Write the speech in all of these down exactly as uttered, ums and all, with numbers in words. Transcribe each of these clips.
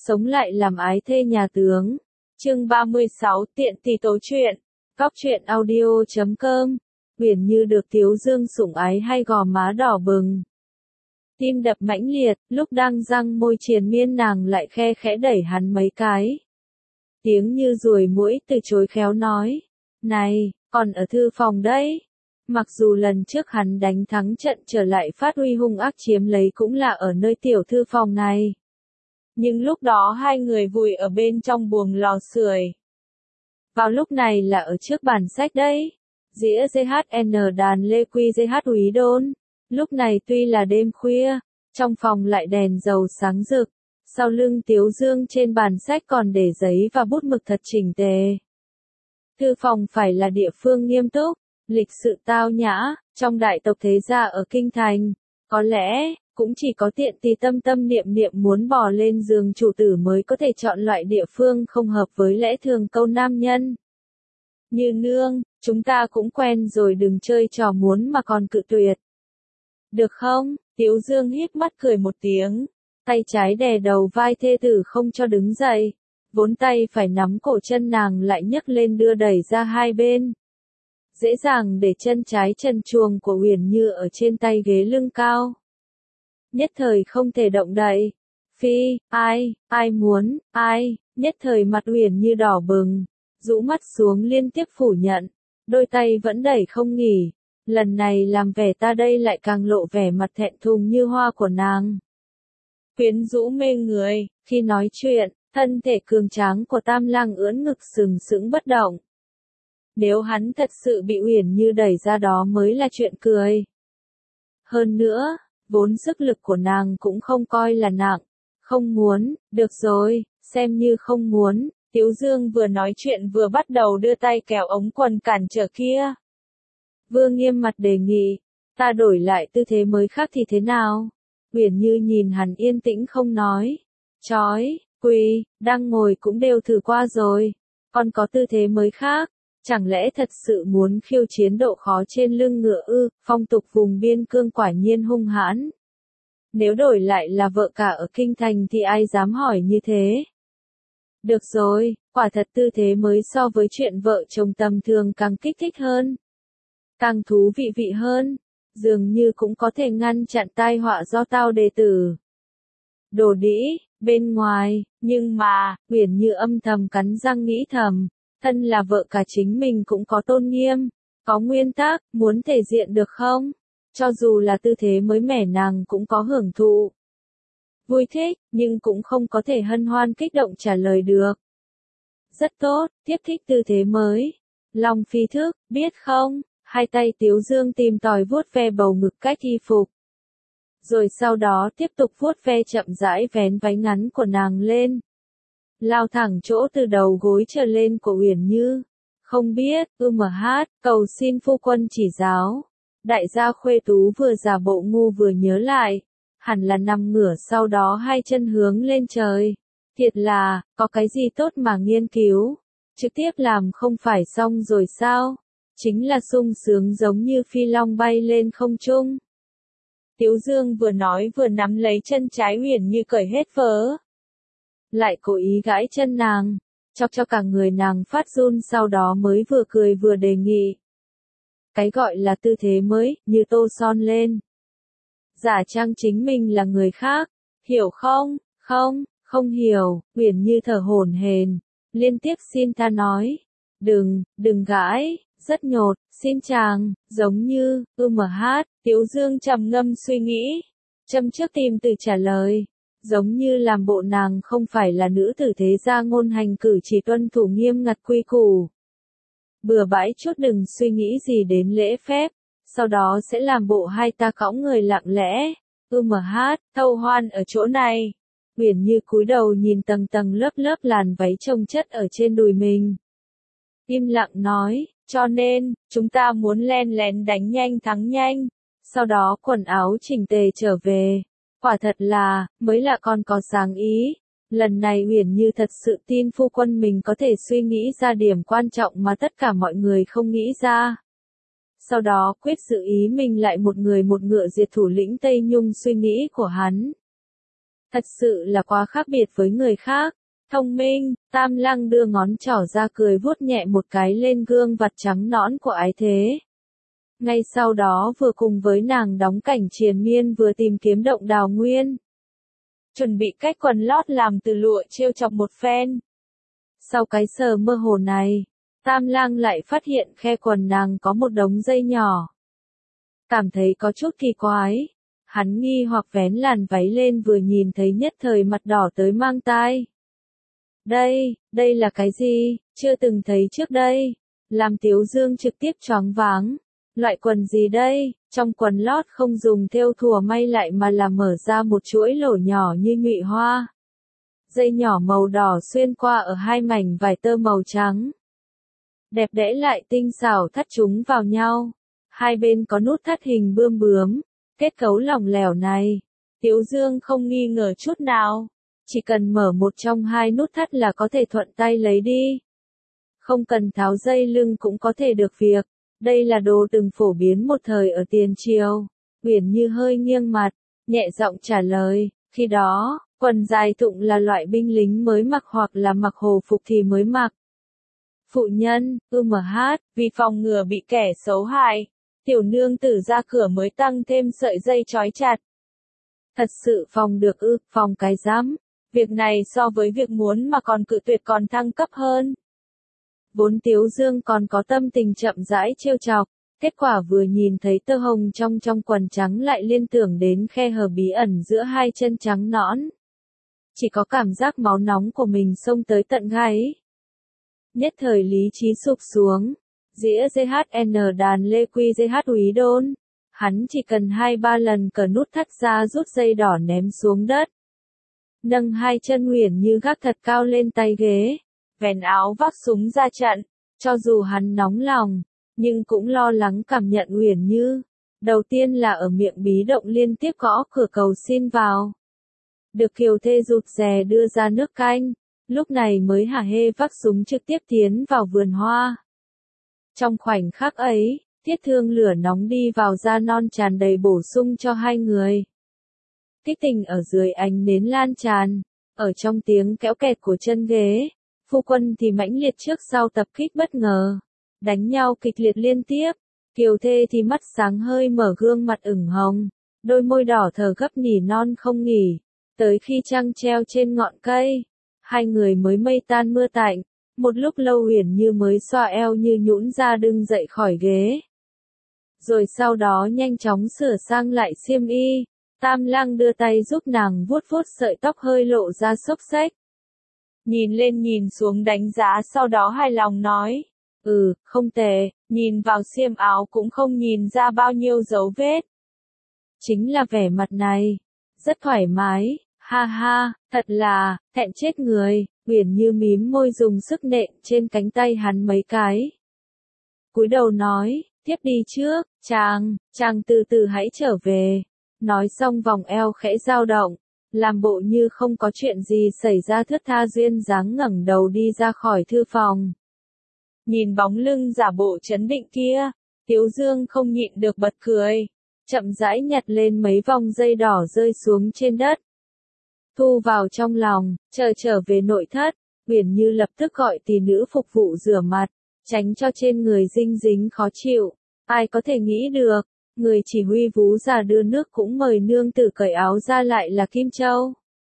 sống lại làm ái thê nhà tướng. Chương ba mươi sáu tiện tỷ tố truyện. Góc truyện audio chấm com. Uyển Như được Tiếu Dương sủng ái hay gò má đỏ bừng. Tim đập mãnh liệt, lúc đang răng môi triền miên nàng lại khe khẽ đẩy hắn mấy cái. Tiếng như ruồi muỗi từ chối khéo nói. Này, còn ở thư phòng đấy. Mặc dù lần trước hắn đánh thắng trận trở lại phát huy hung ác chiếm lấy cũng là ở nơi tiểu thư phòng này. Nhưng lúc đó hai người vùi ở bên trong buồng lò sưởi. Vào lúc này là ở trước bàn sách đấy. Dĩa giê hát en đàn Lê Quy giê hát Úy Đôn. Lúc này tuy là đêm khuya, trong phòng lại đèn dầu sáng rực. Sau lưng Tiếu Dương trên bàn sách còn để giấy và bút mực thật chỉnh tề. Thư phòng phải là địa phương nghiêm túc, lịch sự tao nhã, trong đại tộc thế gia ở Kinh Thành. Có lẽ, cũng chỉ có tiện tì tâm tâm niệm niệm muốn bò lên giường chủ tử mới có thể chọn loại địa phương không hợp với lẽ thường câu nam nhân. Như nương, chúng ta cũng quen rồi, đừng chơi trò muốn mà còn cự tuyệt. Được không? Tiếu Dương híp mắt cười một tiếng, tay trái đè đầu vai thê tử không cho đứng dậy, vốn tay phải nắm cổ chân nàng lại nhấc lên đưa đẩy ra hai bên. Dễ dàng để chân trái chân chuồng của Uyển Như ở trên tay ghế lưng cao. Nhất thời không thể động đậy. Phi, ai, ai muốn, ai, nhất thời mặt Uyển Như đỏ bừng, rũ mắt xuống liên tiếp phủ nhận, đôi tay vẫn đẩy không nghỉ. Lần này làm vẻ ta đây lại càng lộ vẻ mặt thẹn thùng như hoa của nàng. Quyến rũ mê người, khi nói chuyện, thân thể cường tráng của Tam Lang ưỡn ngực sừng sững bất động. Nếu hắn thật sự bị Uyển Như đẩy ra đó mới là chuyện cười. Hơn nữa, vốn sức lực của nàng cũng không coi là nặng. Không muốn, được rồi, xem như không muốn. Tiếu Dương vừa nói chuyện vừa bắt đầu đưa tay kéo ống quần cản trở kia. Vương nghiêm mặt đề nghị, ta đổi lại tư thế mới khác thì thế nào? Uyển Như nhìn hắn yên tĩnh không nói. Chói, quỳ, đang ngồi cũng đều thử qua rồi. Còn có tư thế mới khác. Chẳng lẽ thật sự muốn khiêu chiến độ khó trên lưng ngựa ư? Phong tục vùng biên cương quả nhiên hung hãn. Nếu đổi lại là vợ cả ở Kinh Thành thì ai dám hỏi như thế? Được rồi, quả thật tư thế mới so với chuyện vợ chồng tầm thường càng kích thích hơn. Càng thú vị vị hơn. Dường như cũng có thể ngăn chặn tai họa do tao đề tử. Đồ đĩ, bên ngoài, nhưng mà, Uyển Như âm thầm cắn răng nghĩ thầm. Thân là vợ cả chính mình cũng có tôn nghiêm, có nguyên tắc, muốn thể diện được không? Cho dù là tư thế mới mẻ nàng cũng có hưởng thụ. Vui thích, nhưng cũng không có thể hân hoan kích động trả lời được. Rất tốt, tiếp thích tư thế mới. Lòng phi thức, biết không? Hai tay Tiếu Dương tìm tòi vuốt ve bầu ngực cách y phục. Rồi sau đó tiếp tục vuốt ve chậm rãi vén váy ngắn của nàng lên. Lao thẳng chỗ từ đầu gối trở lên của Uyển Như. Không biết, ư mà hát, cầu xin phu quân chỉ giáo. Đại gia Khuê Tú vừa giả bộ ngu vừa nhớ lại. Hẳn là nằm ngửa sau đó hai chân hướng lên trời. Thiệt là, có cái gì tốt mà nghiên cứu. Trực tiếp làm không phải xong rồi sao? Chính là sung sướng giống như phi long bay lên không trung. Tiếu Dương vừa nói vừa nắm lấy chân trái Uyển Như cởi hết vớ. Lại cố ý gãi chân nàng, chọc cho cả người nàng phát run, sau đó mới vừa cười vừa đề nghị. Cái gọi là tư thế mới, như tô son lên. Giả trang chính mình là người khác, hiểu không? Không, không hiểu. Uyển Như thở hổn hển, liên tiếp xin tha nói. Đừng, đừng gãi, rất nhột, xin chàng, giống như, ư mà hát. Tiếu Dương trầm ngâm suy nghĩ, châm trước tìm từ trả lời. Giống như làm bộ nàng không phải là nữ tử thế gia ngôn hành cử chỉ tuân thủ nghiêm ngặt quy củ. Bừa bãi chút đừng suy nghĩ gì đến lễ phép, sau đó sẽ làm bộ hai ta cõng người lặng lẽ. Ư mà hát, thâu hoan ở chỗ này. Uyển Như cúi đầu nhìn tầng tầng lớp lớp làn váy chồng chất ở trên đùi mình. Im lặng nói, cho nên, chúng ta muốn len lén đánh nhanh thắng nhanh, sau đó quần áo chỉnh tề trở về. Quả thật là, mới là con có sáng ý. Lần này Uyển Như thật sự tin phu quân mình có thể suy nghĩ ra điểm quan trọng mà tất cả mọi người không nghĩ ra. Sau đó quyết dự ý mình lại một người một ngựa diệt thủ lĩnh Tây Nhung suy nghĩ của hắn. Thật sự là quá khác biệt với người khác. Thông minh, Tam Lăng đưa ngón trỏ ra cười vuốt nhẹ một cái lên gương vặt trắng nõn của Ái Thế. Ngay sau đó vừa cùng với nàng đóng cảnh triền miên vừa tìm kiếm động đào nguyên. Chuẩn bị cách quần lót làm từ lụa trêu chọc một phen. Sau cái sờ mơ hồ này, Tam Lang lại phát hiện khe quần nàng có một đống dây nhỏ. Cảm thấy có chút kỳ quái. Hắn nghi hoặc vén làn váy lên vừa nhìn thấy nhất thời mặt đỏ tới mang tai. Đây, đây là cái gì, chưa từng thấy trước đây. Làm Tiếu Dương trực tiếp choáng váng. Loại quần gì đây, trong quần lót không dùng thêu thùa may lại mà là mở ra một chuỗi lỗ nhỏ như nhụy hoa. Dây nhỏ màu đỏ xuyên qua ở hai mảnh vải tơ màu trắng. Đẹp đẽ lại tinh xảo thắt chúng vào nhau. Hai bên có nút thắt hình bươm bướm. Kết cấu lỏng lẻo này, Tiếu Dương không nghi ngờ chút nào. Chỉ cần mở một trong hai nút thắt là có thể thuận tay lấy đi. Không cần tháo dây lưng cũng có thể được việc. Đây là đồ từng phổ biến một thời ở tiền triều. Uyển Như hơi nghiêng mặt, nhẹ giọng trả lời, khi đó, quần dài thụng là loại binh lính mới mặc hoặc là mặc hồ phục thì mới mặc. Phụ nhân, ư mờ hát, vì phòng ngừa bị kẻ xấu hại, tiểu nương tử ra cửa mới tăng thêm sợi dây trói chặt. Thật sự phòng được ư, phòng cái rắm. Việc này so với việc muốn mà còn cự tuyệt còn thăng cấp hơn. Vốn Tiếu Dương còn có tâm tình chậm rãi trêu chọc, kết quả vừa nhìn thấy tơ hồng trong trong quần trắng lại liên tưởng đến khe hở bí ẩn giữa hai chân trắng nõn. Chỉ có cảm giác máu nóng của mình xông tới tận gáy. Nhất thời lý trí sụp xuống, dĩa giê hát en đàn lê quy giê hát úy đôn. Hắn chỉ cần hai ba lần cờ nút thắt ra rút dây đỏ ném xuống đất. Nâng hai chân Uyển Như gác thật cao lên tay ghế, vén áo vác súng ra trận, cho dù hắn nóng lòng, nhưng cũng lo lắng cảm nhận Uyển Như. Đầu tiên là ở miệng bí động liên tiếp gõ cửa cầu xin vào. Được Kiều Thê rụt rè đưa ra nước canh, lúc này mới hả hê vác súng trực tiếp tiến vào vườn hoa. Trong khoảnh khắc ấy, thiết thương lửa nóng đi vào da non tràn đầy bổ sung cho hai người. Kích tình ở dưới ánh nến lan tràn, ở trong tiếng kéo kẹt của chân ghế, phu quân thì mãnh liệt trước sau tập kích bất ngờ, đánh nhau kịch liệt liên tiếp, Kiều Thê thì mắt sáng hơi mở gương mặt ửng hồng, đôi môi đỏ thở gấp nỉ non không nghỉ, tới khi trăng treo trên ngọn cây, hai người mới mây tan mưa tạnh, một lúc lâu Uyển Như mới xoa eo như nhũn ra đứng dậy khỏi ghế. Rồi sau đó nhanh chóng sửa sang lại xiêm y. Tam Lăng đưa tay giúp nàng vuốt vuốt sợi tóc hơi lộ ra xốc xếch. Nhìn lên nhìn xuống đánh giá sau đó hài lòng nói. Ừ, không tệ, nhìn vào xiêm áo cũng không nhìn ra bao nhiêu dấu vết. Chính là vẻ mặt này. Rất thoải mái, ha ha, thật là, thẹn chết người. Uyển Như mím môi dùng sức nện trên cánh tay hắn mấy cái. Cúi đầu nói, tiếp đi trước, chàng, chàng từ từ hãy trở về. Nói xong vòng eo khẽ dao động, làm bộ như không có chuyện gì xảy ra thướt tha duyên dáng ngẩng đầu đi ra khỏi thư phòng. Nhìn bóng lưng giả bộ trấn định kia, Tiếu Dương không nhịn được bật cười, chậm rãi nhặt lên mấy vòng dây đỏ rơi xuống trên đất. Thu vào trong lòng, chờ trở về nội thất, Uyển Như lập tức gọi tỷ nữ phục vụ rửa mặt, tránh cho trên người dinh dính khó chịu. Ai có thể nghĩ được, người chỉ huy vú già đưa nước cũng mời nương tử cởi áo ra lại là Kim Châu.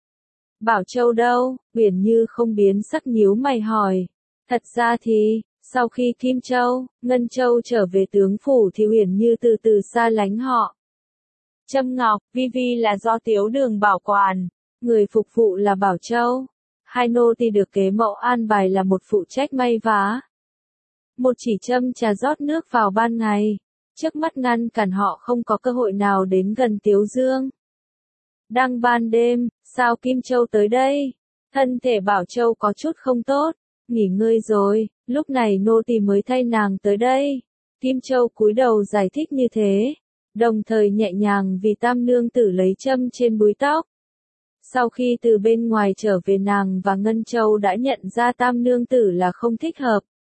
Bảo Châu đâu? Uyển Như không biến sắc nhíu mày hỏi. Thật ra thì, sau khi Kim Châu, Ngân Châu trở về tướng phủ thì Uyển Như từ từ xa lánh họ. Trâm Ngọc, Vi Vi là do Tiếu Đường bảo quản, người phục vụ là Bảo Châu. Hai nô tỳ được kế mẫu an bài là một phụ trách may vá. Một chỉ châm trà rót nước vào ban ngày, trước mắt ngăn cản họ không có cơ hội nào đến gần Tiếu Dương. Đang ban đêm, sao Kim Châu tới đây? Thân thể Bảo Châu có chút không tốt, nghỉ ngơi rồi, lúc này nô tỳ mới thay nàng tới đây. Kim Châu cúi đầu giải thích như thế, đồng thời nhẹ nhàng vì tam nương tử lấy châm trên búi tóc. Sau khi từ bên ngoài trở về nàng và Ngân Châu đã nhận ra tam nương tử là không thích hợp.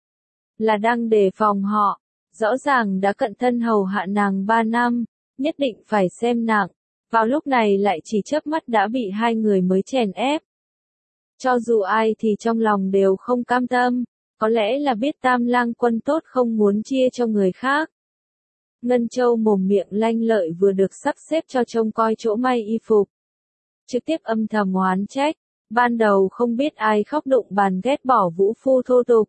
Là đang đề phòng họ, rõ ràng đã cận thân hầu hạ nàng ba năm, nhất định phải xem nặng, vào lúc này lại chỉ chớp mắt đã bị hai người mới chèn ép. Cho dù ai thì trong lòng đều không cam tâm, có lẽ là biết Tam Lang Quân tốt không muốn chia cho người khác. Ngân Châu mồm miệng lanh lợi vừa được sắp xếp cho trông coi chỗ may y phục. Trực tiếp âm thầm oán trách, ban đầu không biết ai khóc đụng bàn ghét bỏ vũ phu thô tục.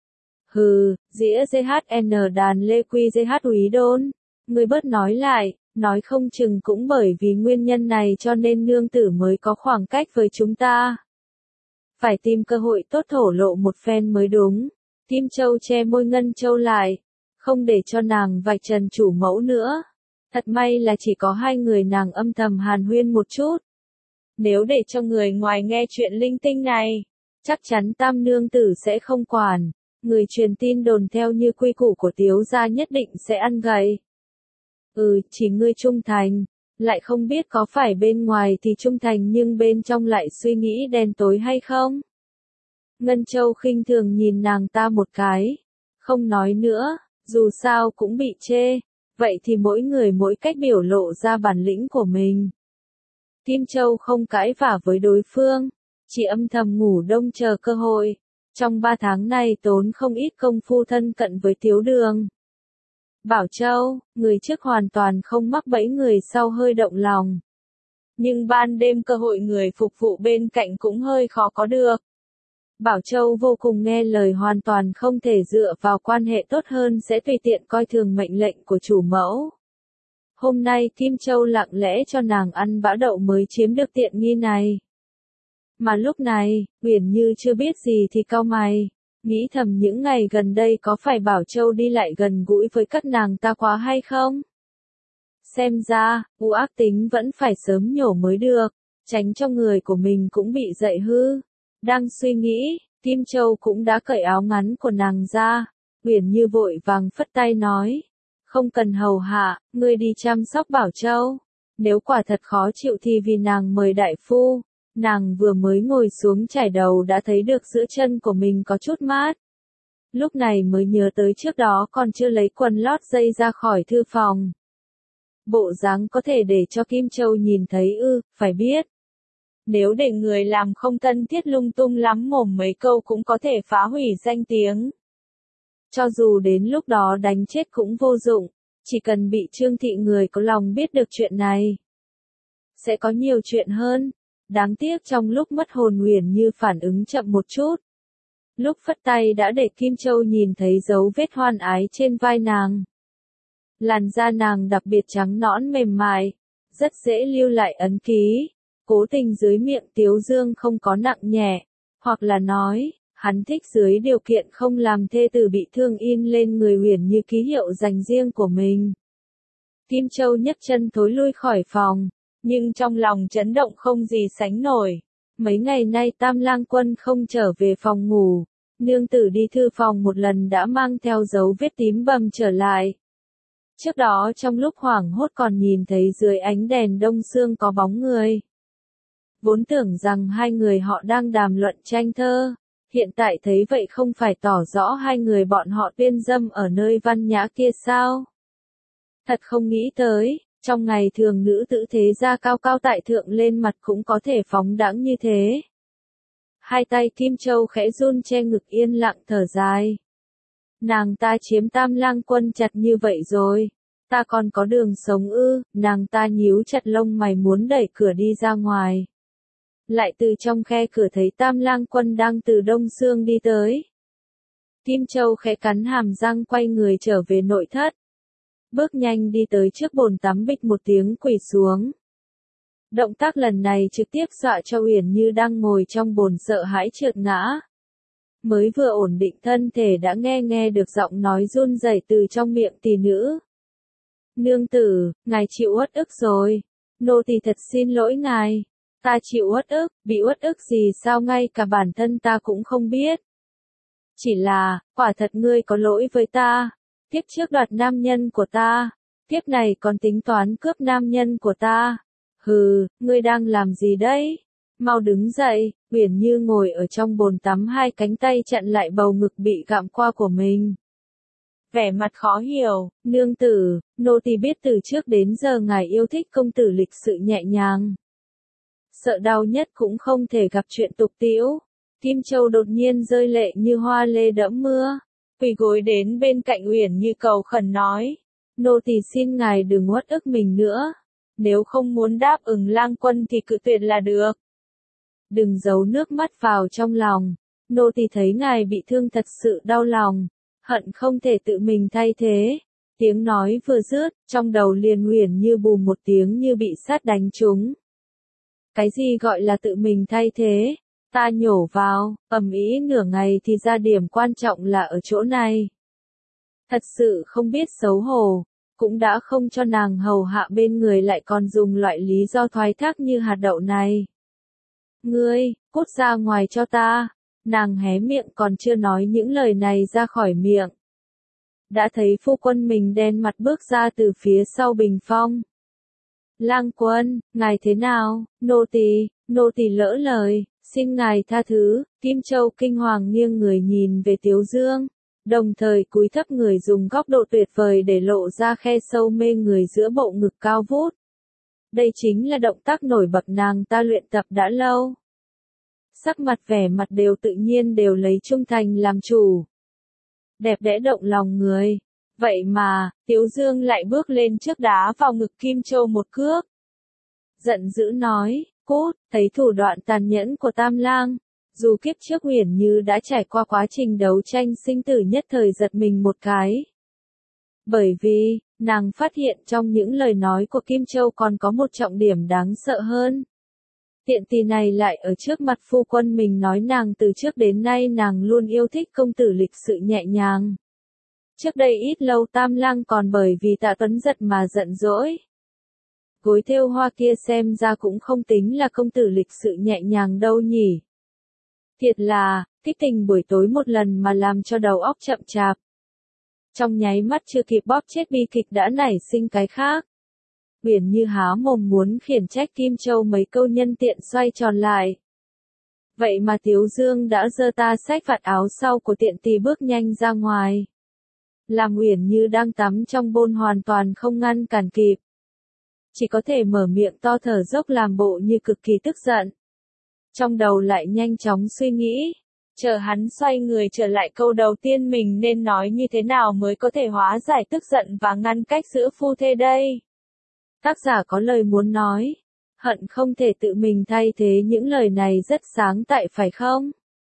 Hừ, dĩa giê hát en đàn lê quy giê hát úy đôn, người bớt nói lại, nói không chừng cũng bởi vì nguyên nhân này cho nên nương tử mới có khoảng cách với chúng ta. Phải tìm cơ hội tốt thổ lộ một phen mới đúng. Kim Châu che môi Ngân Châu lại, không để cho nàng vạch trần chủ mẫu nữa. Thật may là chỉ có hai người nàng âm thầm hàn huyên một chút. Nếu để cho người ngoài nghe chuyện linh tinh này, chắc chắn Tam nương tử sẽ không quản. Người truyền tin đồn theo như quy củ của Tiếu gia nhất định sẽ ăn gậy. Ừ, chỉ ngươi trung thành, lại không biết có phải bên ngoài thì trung thành nhưng bên trong lại suy nghĩ đen tối hay không? Ngân Châu khinh thường nhìn nàng ta một cái, không nói nữa, dù sao cũng bị chê, vậy thì mỗi người mỗi cách biểu lộ ra bản lĩnh của mình. Kim Châu không cãi vả với đối phương, chỉ âm thầm ngủ đông chờ cơ hội. Trong ba tháng này tốn không ít công phu thân cận với Tiếu Đường. Bảo Châu, người trước hoàn toàn không mắc bẫy người sau hơi động lòng. Nhưng ban đêm cơ hội người phục vụ bên cạnh cũng hơi khó có được. Bảo Châu vô cùng nghe lời hoàn toàn không thể dựa vào quan hệ tốt hơn sẽ tùy tiện coi thường mệnh lệnh của chủ mẫu. Hôm nay Kim Châu lặng lẽ cho nàng ăn bã đậu mới chiếm được tiện nghi này. Mà lúc này, Uyển Như chưa biết gì thì cau mày, nghĩ thầm những ngày gần đây có phải Bảo Châu đi lại gần gũi với các nàng ta quá hay không? Xem ra, u ác tính vẫn phải sớm nhổ mới được, tránh cho người của mình cũng bị dậy hư. Đang suy nghĩ, Kim Châu cũng đã cởi áo ngắn của nàng ra, Uyển Như vội vàng phất tay nói, không cần hầu hạ, ngươi đi chăm sóc Bảo Châu. Nếu quả thật khó chịu thì vì nàng mời đại phu. Nàng vừa mới ngồi xuống trải đầu đã thấy được giữa chân của mình có chút mát. Lúc này mới nhớ tới trước đó còn chưa lấy quần lót dây ra khỏi thư phòng. Bộ dáng có thể để cho Kim Châu nhìn thấy ư, phải biết. Nếu để người làm không thân thiết lung tung lắm mồm mấy câu cũng có thể phá hủy danh tiếng. Cho dù đến lúc đó đánh chết cũng vô dụng, chỉ cần bị Trương Thị người có lòng biết được chuyện này. Sẽ có nhiều chuyện hơn. Đáng tiếc trong lúc mất hồn Uyển Như phản ứng chậm một chút. Lúc phất tay đã để Kim Châu nhìn thấy dấu vết hoan ái trên vai nàng. Làn da nàng đặc biệt trắng nõn mềm mại, rất dễ lưu lại ấn ký. Cố tình dưới miệng Tiếu Dương không có nặng nhẹ, hoặc là nói, hắn thích dưới điều kiện không làm thê tử bị thương in lên người Uyển Như ký hiệu dành riêng của mình. Kim Châu nhấc chân thối lui khỏi phòng. Nhưng trong lòng chấn động không gì sánh nổi. Mấy ngày nay Tam Lang Quân không trở về phòng ngủ. Nương tử đi thư phòng một lần đã mang theo dấu vết tím bầm trở lại. Trước đó trong lúc hoảng hốt còn nhìn thấy dưới ánh đèn đông sương có bóng người. Vốn tưởng rằng hai người họ đang đàm luận tranh thơ. Hiện tại thấy vậy không phải tỏ rõ hai người bọn họ tuyên dâm ở nơi văn nhã kia sao? Thật không nghĩ tới. Trong ngày thường nữ tử thế gia cao cao tại thượng lên mặt cũng có thể phóng đãng như thế. Hai tay Kim Châu khẽ run che ngực yên lặng thở dài. Nàng ta chiếm Tam Lang Quân chặt như vậy rồi. Ta còn có đường sống ư, nàng ta nhíu chặt lông mày muốn đẩy cửa đi ra ngoài. Lại từ trong khe cửa thấy Tam Lang Quân đang từ đông sương đi tới. Kim Châu khẽ cắn hàm răng quay người trở về nội thất. Bước nhanh đi tới trước bồn tắm bịch một tiếng quỳ xuống. Động tác lần này trực tiếp dọa cho Uyển Như đang ngồi trong bồn sợ hãi trượt ngã. Mới vừa ổn định thân thể đã nghe nghe được giọng nói run rẩy từ trong miệng tỷ nữ. Nương tử, ngài chịu uất ức rồi. Nô tỳ thật xin lỗi ngài. Ta chịu uất ức, bị uất ức gì sao ngay cả bản thân ta cũng không biết. Chỉ là, quả thật ngươi có lỗi với ta. Kiếp trước đoạt nam nhân của ta, kiếp này còn tính toán cướp nam nhân của ta. Hừ, ngươi đang làm gì đấy? Mau đứng dậy, Uyển Như ngồi ở trong bồn tắm hai cánh tay chặn lại bầu ngực bị gặm qua của mình. vẻ mặt khó hiểu, nương tử, nô tỳ biết từ trước đến giờ ngài yêu thích công tử lịch sự nhẹ nhàng. Sợ đau nhất cũng không thể gặp chuyện tục tĩu. Kim Châu đột nhiên rơi lệ như hoa lê đẫm mưa, quỳ gối đến bên cạnh Uyển Như cầu khẩn nói, nô tỳ xin ngài đừng uất ức mình nữa, nếu không muốn đáp ứng lang quân thì cự tuyệt là được. Đừng giấu nước mắt vào trong lòng, nô tỳ thấy ngài bị thương thật sự đau lòng, hận không thể tự mình thay thế. Tiếng nói vừa dứt, trong đầu liền Uyển Như bùm một tiếng như bị sét đánh trúng. Cái gì gọi là tự mình thay thế? Ta nhổ vào, ầm ĩ nửa ngày thì ra điểm quan trọng là ở chỗ này. Thật sự không biết xấu hổ, cũng đã không cho nàng hầu hạ bên người lại còn dùng loại lý do thoái thác như hạt đậu này. Ngươi, cút ra ngoài cho ta. Nàng hé miệng còn chưa nói những lời này ra khỏi miệng. Đã thấy phu quân mình đen mặt bước ra từ phía sau bình phong. Lang quân, ngài thế nào, nô tỳ, nô tỳ lỡ lời, xin ngài tha thứ. Kim Châu kinh hoàng nghiêng người nhìn về Tiếu Dương, đồng thời cúi thấp người dùng góc độ tuyệt vời để lộ ra khe sâu mê người giữa bộ ngực cao vút. Đây chính là động tác nổi bật nàng ta luyện tập đã lâu. Sắc mặt vẻ mặt đều tự nhiên đều lấy trung thành làm chủ. Đẹp đẽ động lòng người. Vậy mà, Tiếu Dương lại bước lên trước đá vào ngực Kim Châu một cước. Giận dữ nói, cút, thấy thủ đoạn tàn nhẫn của Tam Lang. Dù kiếp trước Uyển Như đã trải qua quá trình đấu tranh sinh tử nhất thời giật mình một cái. Bởi vì, nàng phát hiện trong những lời nói của Kim Châu còn có một trọng điểm đáng sợ hơn. Tiện tỳ này lại ở trước mặt phu quân mình nói nàng từ trước đến nay nàng luôn yêu thích công tử lịch sự nhẹ nhàng. Trước đây ít lâu Tam Lang còn bởi vì Tạ Tuấn giật mà giận dỗi. Gối thêu hoa kia xem ra cũng không tính là công tử lịch sự nhẹ nhàng đâu nhỉ. Thiệt là, kích tình buổi tối một lần mà làm cho đầu óc chậm chạp. Trong nháy mắt chưa kịp bóp chết bi kịch đã nảy sinh cái khác. Uyển Như há mồm muốn khiển trách Kim Châu mấy câu nhân tiện xoay tròn lại. Vậy mà Tiếu Dương đã giơ ta xách vạt áo sau của tiện tỳ bước nhanh ra ngoài. Làm Uyển Như đang tắm trong bồn hoàn toàn không ngăn cản kịp. Chỉ có thể mở miệng to thở dốc làm bộ như cực kỳ tức giận. Trong đầu lại nhanh chóng suy nghĩ. Chờ hắn xoay người trở lại câu đầu tiên mình nên nói như thế nào mới có thể hóa giải tức giận và ngăn cách giữa phu thê đây. Tác giả có lời muốn nói. Hận không thể tự mình thay thế những lời này rất sáng tại phải không?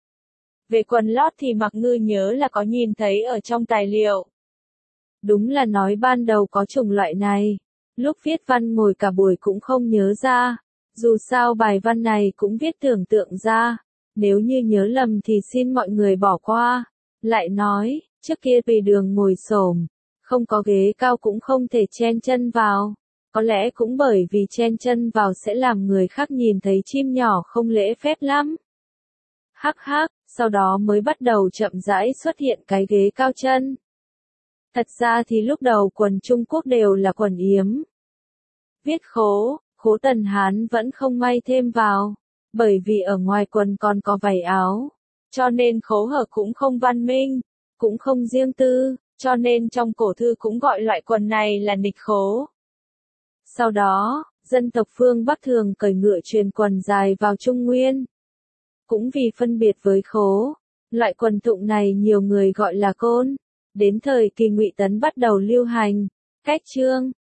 Về quần lót thì Mặc Ngư nhớ là có nhìn thấy ở trong tài liệu. Đúng là nói ban đầu có chủng loại này. Lúc viết văn ngồi cả buổi cũng không nhớ ra. Dù sao bài văn này cũng viết tưởng tượng ra. Nếu như nhớ lầm thì xin mọi người bỏ qua. Lại nói, trước kia vì đường ngồi xổm, không có ghế cao cũng không thể chen chân vào. Có lẽ cũng bởi vì chen chân vào sẽ làm người khác nhìn thấy chim nhỏ không lễ phép lắm. Hắc hắc, sau đó mới bắt đầu chậm rãi xuất hiện cái ghế cao chân. Thật ra thì lúc đầu quần Trung Quốc đều là quần yếm. Viết khố, khố Tần Hán vẫn không may thêm vào. Bởi vì ở ngoài quần còn có vảy áo. Cho nên khố hở cũng không văn minh, cũng không riêng tư, cho nên trong cổ thư cũng gọi loại quần này là nịch khố. Sau đó, dân tộc phương Bắc thường cởi ngựa truyền quần dài vào Trung Nguyên. Cũng vì phân biệt với khố, loại quần tụng này nhiều người gọi là côn. Đến thời kỳ Ngụy Tấn bắt đầu lưu hành, cách trương,